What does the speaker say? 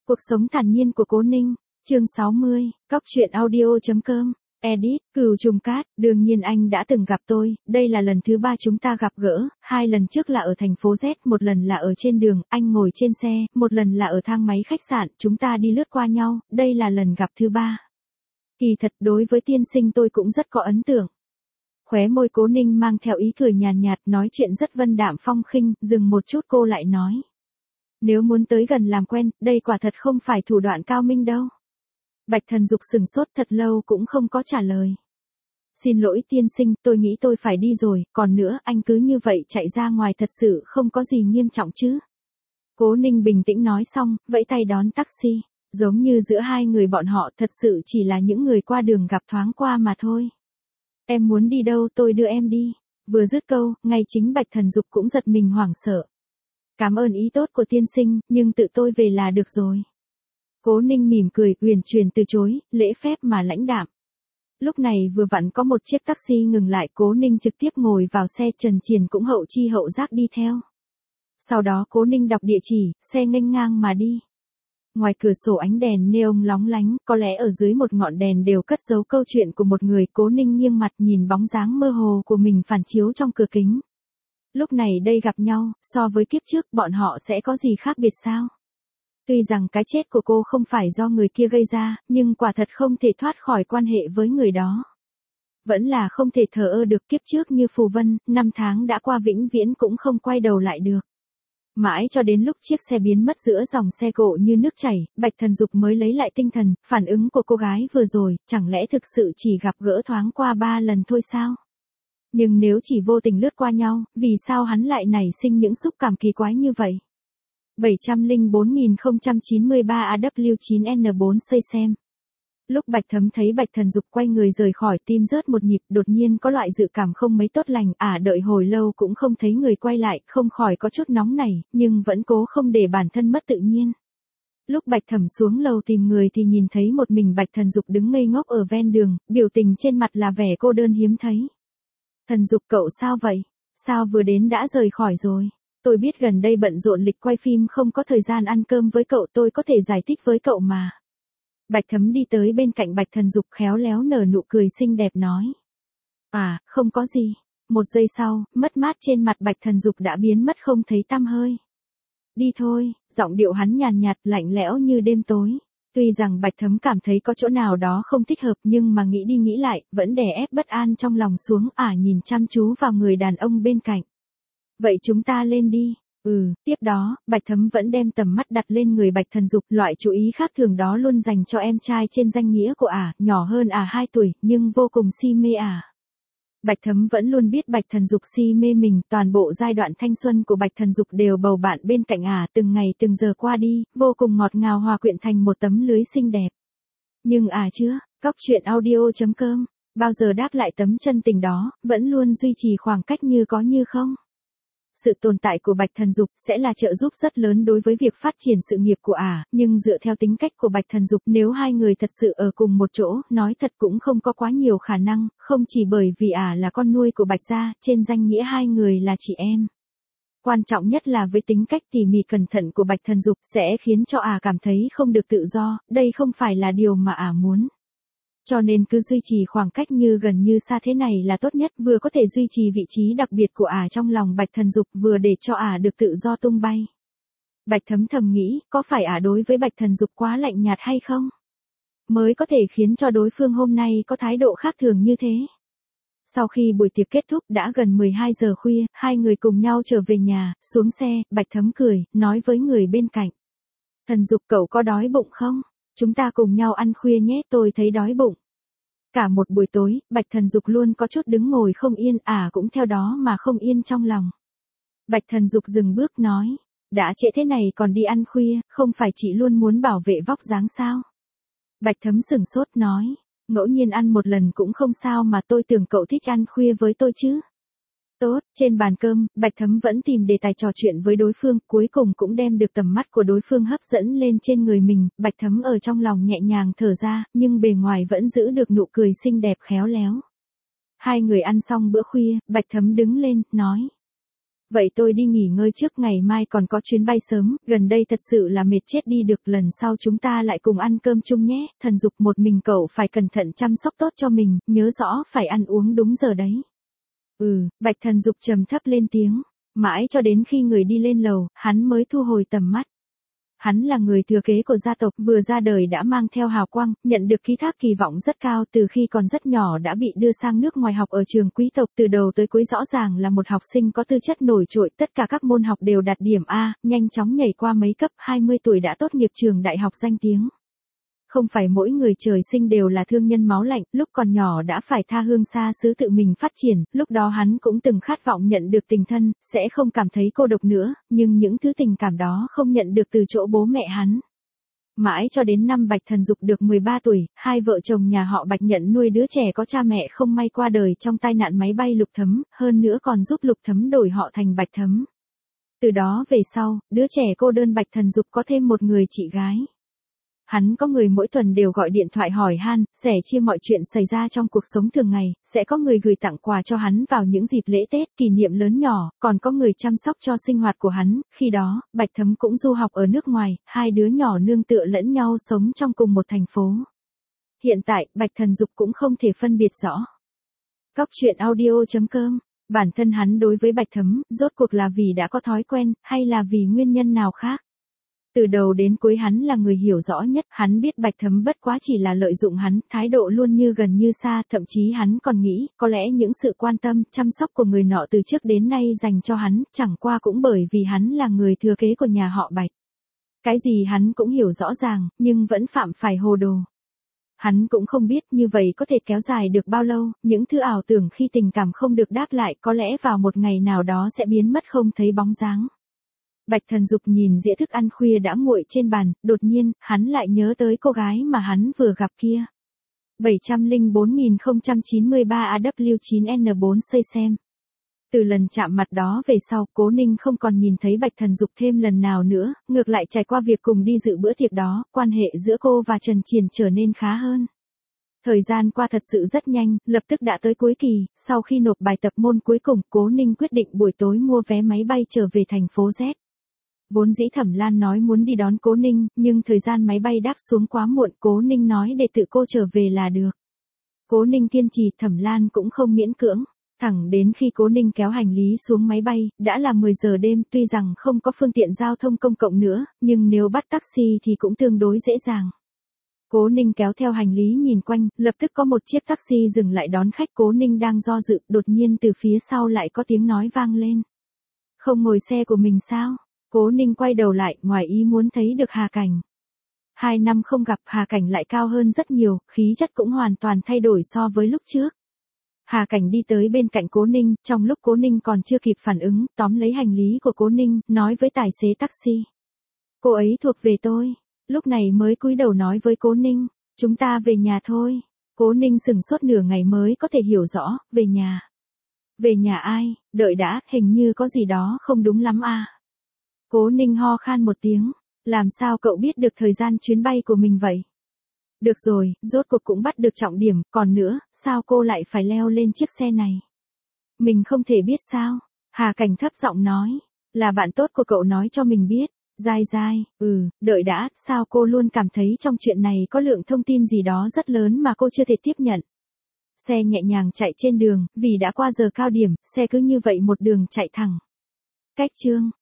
Cuộc sống thản nhiên của Cố Ninh, chương 60, Cóc truyện audio.com, edit, Cửu Trùng Cát, đương nhiên anh đã từng gặp tôi, đây là lần thứ 3 chúng ta gặp gỡ, 2 lần trước là ở thành phố Z, một lần là ở trên đường, anh ngồi trên xe, một lần là ở thang máy khách sạn, chúng ta đi lướt qua nhau, đây là lần gặp thứ 3. Kỳ thật đối với tiên sinh tôi cũng rất có ấn tượng. Khóe môi Cố Ninh mang theo ý cười nhàn nhạt, nói chuyện rất vân đạm phong khinh, dừng một chút cô lại nói. Nếu muốn tới gần làm quen, đây quả thật không phải thủ đoạn cao minh đâu. Bạch Thần Dục sừng sốt thật lâu cũng không có trả lời. Xin lỗi tiên sinh, tôi nghĩ tôi phải đi rồi, còn nữa anh cứ như vậy chạy ra ngoài thật sự không có gì nghiêm trọng chứ. Cố Ninh bình tĩnh nói xong, vẫy tay đón taxi, giống như giữa hai người bọn họ thật sự chỉ là những người qua đường gặp thoáng qua mà thôi. Em muốn đi đâu tôi đưa em đi. Vừa dứt câu, ngay chính Bạch Thần Dục cũng giật mình hoảng sợ. Cảm ơn ý tốt của tiên sinh, nhưng tự tôi về là được rồi. Cố Ninh mỉm cười, uyển chuyển từ chối, lễ phép mà lãnh đạm. Lúc này vừa vặn có một chiếc taxi ngừng lại, Cố Ninh trực tiếp ngồi vào xe, Trần Triền cũng hậu chi hậu giác đi theo. Sau đó Cố Ninh đọc địa chỉ, xe nghênh ngang mà đi. Ngoài cửa sổ ánh đèn neon lóng lánh, có lẽ ở dưới một ngọn đèn đều cất giấu câu chuyện của một người. Cố Ninh nghiêng mặt nhìn bóng dáng mơ hồ của mình phản chiếu trong cửa kính. Lúc này đây gặp nhau, so với kiếp trước bọn họ sẽ có gì khác biệt sao? Tuy rằng cái chết của cô không phải do người kia gây ra, nhưng quả thật không thể thoát khỏi quan hệ với người đó. Vẫn là không thể thờ ơ được, kiếp trước như phù vân, 5 tháng đã qua vĩnh viễn cũng không quay đầu lại được. Mãi cho đến lúc chiếc xe biến mất giữa dòng xe cộ như nước chảy, Bạch Thần Dục mới lấy lại tinh thần, phản ứng của cô gái vừa rồi, chẳng lẽ thực sự chỉ gặp gỡ thoáng qua 3 lần thôi sao? Nhưng nếu chỉ vô tình lướt qua nhau, vì sao hắn lại nảy sinh những xúc cảm kỳ quái như vậy? 704.093 AW9N4 xây xem. Lúc Bạch Thấm thấy Bạch Thần Dục quay người rời khỏi, tim rớt một nhịp, đột nhiên có loại dự cảm không mấy tốt lành, đợi hồi lâu cũng không thấy người quay lại, không khỏi có chút nóng nảy, nhưng vẫn cố không để bản thân mất tự nhiên. Lúc Bạch Thẩm xuống lầu tìm người thì nhìn thấy một mình Bạch Thần Dục đứng ngây ngốc ở ven đường, biểu tình trên mặt là vẻ cô đơn hiếm thấy. Thần Dục cậu sao vậy? Sao vừa đến đã rời khỏi rồi? Tôi biết gần đây bận rộn lịch quay phim không có thời gian ăn cơm với cậu, tôi có thể giải thích với cậu mà. Bạch Thấm đi tới bên cạnh Bạch Thần Dục khéo léo nở nụ cười xinh đẹp nói. Không có gì. Một giây sau, mất mát trên mặt Bạch Thần Dục đã biến mất không thấy tăm hơi. Đi thôi, giọng điệu hắn nhàn nhạt lạnh lẽo như đêm tối. Tuy rằng Bạch Thấm cảm thấy có chỗ nào đó không thích hợp nhưng mà nghĩ đi nghĩ lại, vẫn đè ép bất an trong lòng xuống, nhìn chăm chú vào người đàn ông bên cạnh. Vậy chúng ta lên đi. Tiếp đó, Bạch Thấm vẫn đem tầm mắt đặt lên người Bạch Thần Dục, loại chú ý khác thường đó luôn dành cho em trai trên danh nghĩa của nhỏ hơn 2 tuổi, nhưng vô cùng si mê Bạch Thấm vẫn luôn biết Bạch Thần Dục si mê mình, toàn bộ giai đoạn thanh xuân của Bạch Thần Dục đều bầu bạn bên cạnh từng ngày từng giờ qua đi, vô cùng ngọt ngào hòa quyện thành một tấm lưới xinh đẹp. Nhưng Cóc truyện audio.com, bao giờ đáp lại tấm chân tình đó, vẫn luôn duy trì khoảng cách như có như không. Sự tồn tại của Bạch Thần Dục sẽ là trợ giúp rất lớn đối với việc phát triển sự nghiệp của nhưng dựa theo tính cách của Bạch Thần Dục, nếu hai người thật sự ở cùng một chỗ, nói thật cũng không có quá nhiều khả năng, không chỉ bởi vì là con nuôi của Bạch gia, trên danh nghĩa hai người là chị em. Quan trọng nhất là với tính cách tỉ mỉ cẩn thận của Bạch Thần Dục sẽ khiến cho cảm thấy không được tự do, đây không phải là điều mà muốn. Cho nên cứ duy trì khoảng cách như gần như xa thế này là tốt nhất, vừa có thể duy trì vị trí đặc biệt của trong lòng Bạch Thần Dục, vừa để cho được tự do tung bay. Bạch Thấm thầm nghĩ, có phải đối với Bạch Thần Dục quá lạnh nhạt hay không? Mới có thể khiến cho đối phương hôm nay có thái độ khác thường như thế. Sau khi buổi tiệc kết thúc đã gần 12 giờ khuya, hai người cùng nhau trở về nhà, xuống xe, Bạch Thấm cười, nói với người bên cạnh. Thần Dục cậu có đói bụng không? Chúng ta cùng nhau ăn khuya nhé, tôi thấy đói bụng. Cả một buổi tối, Bạch Thần Dục luôn có chút đứng ngồi không yên, cũng theo đó mà không yên trong lòng. Bạch Thần Dục dừng bước nói, đã trễ thế này còn đi ăn khuya, không phải chị luôn muốn bảo vệ vóc dáng sao? Bạch Thấm sửng sốt nói, ngẫu nhiên ăn một lần cũng không sao mà, tôi tưởng cậu thích ăn khuya với tôi chứ. Tốt, trên bàn cơm, Bạch Thấm vẫn tìm đề tài trò chuyện với đối phương, cuối cùng cũng đem được tầm mắt của đối phương hấp dẫn lên trên người mình, Bạch Thấm ở trong lòng nhẹ nhàng thở ra, nhưng bề ngoài vẫn giữ được nụ cười xinh đẹp khéo léo. Hai người ăn xong bữa khuya, Bạch Thấm đứng lên, nói. Vậy tôi đi nghỉ ngơi trước, ngày mai còn có chuyến bay sớm, gần đây thật sự là mệt chết đi được, lần sau chúng ta lại cùng ăn cơm chung nhé. Thần Dục, một mình cậu phải cẩn thận chăm sóc tốt cho mình, nhớ rõ phải ăn uống đúng giờ đấy. Bạch Thần Dục trầm thấp lên tiếng. Mãi cho đến khi người đi lên lầu, hắn mới thu hồi tầm mắt. Hắn là người thừa kế của gia tộc, vừa ra đời đã mang theo hào quang, nhận được ký thác kỳ vọng rất cao, từ khi còn rất nhỏ đã bị đưa sang nước ngoài học ở trường quý tộc, từ đầu tới cuối rõ ràng là một học sinh có tư chất nổi trội, tất cả các môn học đều đạt điểm A, nhanh chóng nhảy qua mấy cấp, 20 tuổi đã tốt nghiệp trường đại học danh tiếng. Không phải mỗi người trời sinh đều là thương nhân máu lạnh, lúc còn nhỏ đã phải tha hương xa xứ tự mình phát triển, lúc đó hắn cũng từng khát vọng nhận được tình thân, sẽ không cảm thấy cô độc nữa, nhưng những thứ tình cảm đó không nhận được từ chỗ bố mẹ hắn. Mãi cho đến năm Bạch Thần Dục được 13 tuổi, hai vợ chồng nhà họ Bạch nhận nuôi đứa trẻ có cha mẹ không may qua đời trong tai nạn máy bay Lục Thấm, hơn nữa còn giúp Lục Thấm đổi họ thành Bạch Thấm. Từ đó về sau, đứa trẻ cô đơn Bạch Thần Dục có thêm một người chị gái. Hắn có người mỗi tuần đều gọi điện thoại hỏi han, sẻ chia mọi chuyện xảy ra trong cuộc sống thường ngày, sẽ có người gửi tặng quà cho hắn vào những dịp lễ Tết, kỷ niệm lớn nhỏ, còn có người chăm sóc cho sinh hoạt của hắn, khi đó, Bạch Thấm cũng du học ở nước ngoài, hai đứa nhỏ nương tựa lẫn nhau sống trong cùng một thành phố. Hiện tại, Bạch Thần Dục cũng không thể phân biệt rõ. Cóc truyện audio.com. Bản thân hắn đối với Bạch Thấm, rốt cuộc là vì đã có thói quen, hay là vì nguyên nhân nào khác? Từ đầu đến cuối hắn là người hiểu rõ nhất, hắn biết Bạch Thấm bất quá chỉ là lợi dụng hắn, thái độ luôn như gần như xa, thậm chí hắn còn nghĩ, có lẽ những sự quan tâm, chăm sóc của người nọ từ trước đến nay dành cho hắn, chẳng qua cũng bởi vì hắn là người thừa kế của nhà họ Bạch. Cái gì hắn cũng hiểu rõ ràng, nhưng vẫn phạm phải hồ đồ. Hắn cũng không biết như vậy có thể kéo dài được bao lâu, những thứ ảo tưởng khi tình cảm không được đáp lại có lẽ vào một ngày nào đó sẽ biến mất không thấy bóng dáng. Bạch Thần Dục nhìn dĩa thức ăn khuya đã nguội trên bàn, đột nhiên, hắn lại nhớ tới cô gái mà hắn vừa gặp kia. 704.093 AW9N4 xem. Từ lần chạm mặt đó về sau, Cố Ninh không còn nhìn thấy Bạch Thần Dục thêm lần nào nữa, ngược lại trải qua việc cùng đi dự bữa tiệc đó, quan hệ giữa cô và Trần Triền trở nên khá hơn. Thời gian qua thật sự rất nhanh, lập tức đã tới cuối kỳ, sau khi nộp bài tập môn cuối cùng, Cố Ninh quyết định buổi tối mua vé máy bay trở về thành phố Z. Vốn dĩ Thẩm Lan nói muốn đi đón Cố Ninh, nhưng thời gian máy bay đáp xuống quá muộn, Cố Ninh nói để tự cô trở về là được. Cố Ninh kiên trì, Thẩm Lan cũng không miễn cưỡng. Thẳng đến khi Cố Ninh kéo hành lý xuống máy bay, đã là 10 giờ đêm, tuy rằng không có phương tiện giao thông công cộng nữa, nhưng nếu bắt taxi thì cũng tương đối dễ dàng. Cố Ninh kéo theo hành lý nhìn quanh, lập tức có một chiếc taxi dừng lại đón khách. Cố Ninh đang do dự, đột nhiên từ phía sau lại có tiếng nói vang lên. Không ngồi xe của mình sao? Cố Ninh quay đầu lại, ngoài ý muốn thấy được Hà Cảnh. 2 năm không gặp, Hà Cảnh lại cao hơn rất nhiều, khí chất cũng hoàn toàn thay đổi so với lúc trước. Hà Cảnh đi tới bên cạnh Cố Ninh, trong lúc Cố Ninh còn chưa kịp phản ứng, tóm lấy hành lý của Cố Ninh, nói với tài xế taxi. Cô ấy thuộc về tôi. Lúc này mới cúi đầu nói với Cố Ninh, chúng ta về nhà thôi. Cố Ninh sững sốt nửa ngày mới có thể hiểu rõ, về nhà. Về nhà ai, đợi đã, hình như có gì đó không đúng lắm à. Cố Ninh ho khan một tiếng, làm sao cậu biết được thời gian chuyến bay của mình vậy? Được rồi, rốt cuộc cũng bắt được trọng điểm, còn nữa, sao cô lại phải leo lên chiếc xe này? Mình không thể biết sao? Hà Cảnh thấp giọng nói, là bạn tốt của cậu nói cho mình biết. Dai dai, đợi đã, sao cô luôn cảm thấy trong chuyện này có lượng thông tin gì đó rất lớn mà cô chưa thể tiếp nhận. Xe nhẹ nhàng chạy trên đường, vì đã qua giờ cao điểm, xe cứ như vậy một đường chạy thẳng. Cách chương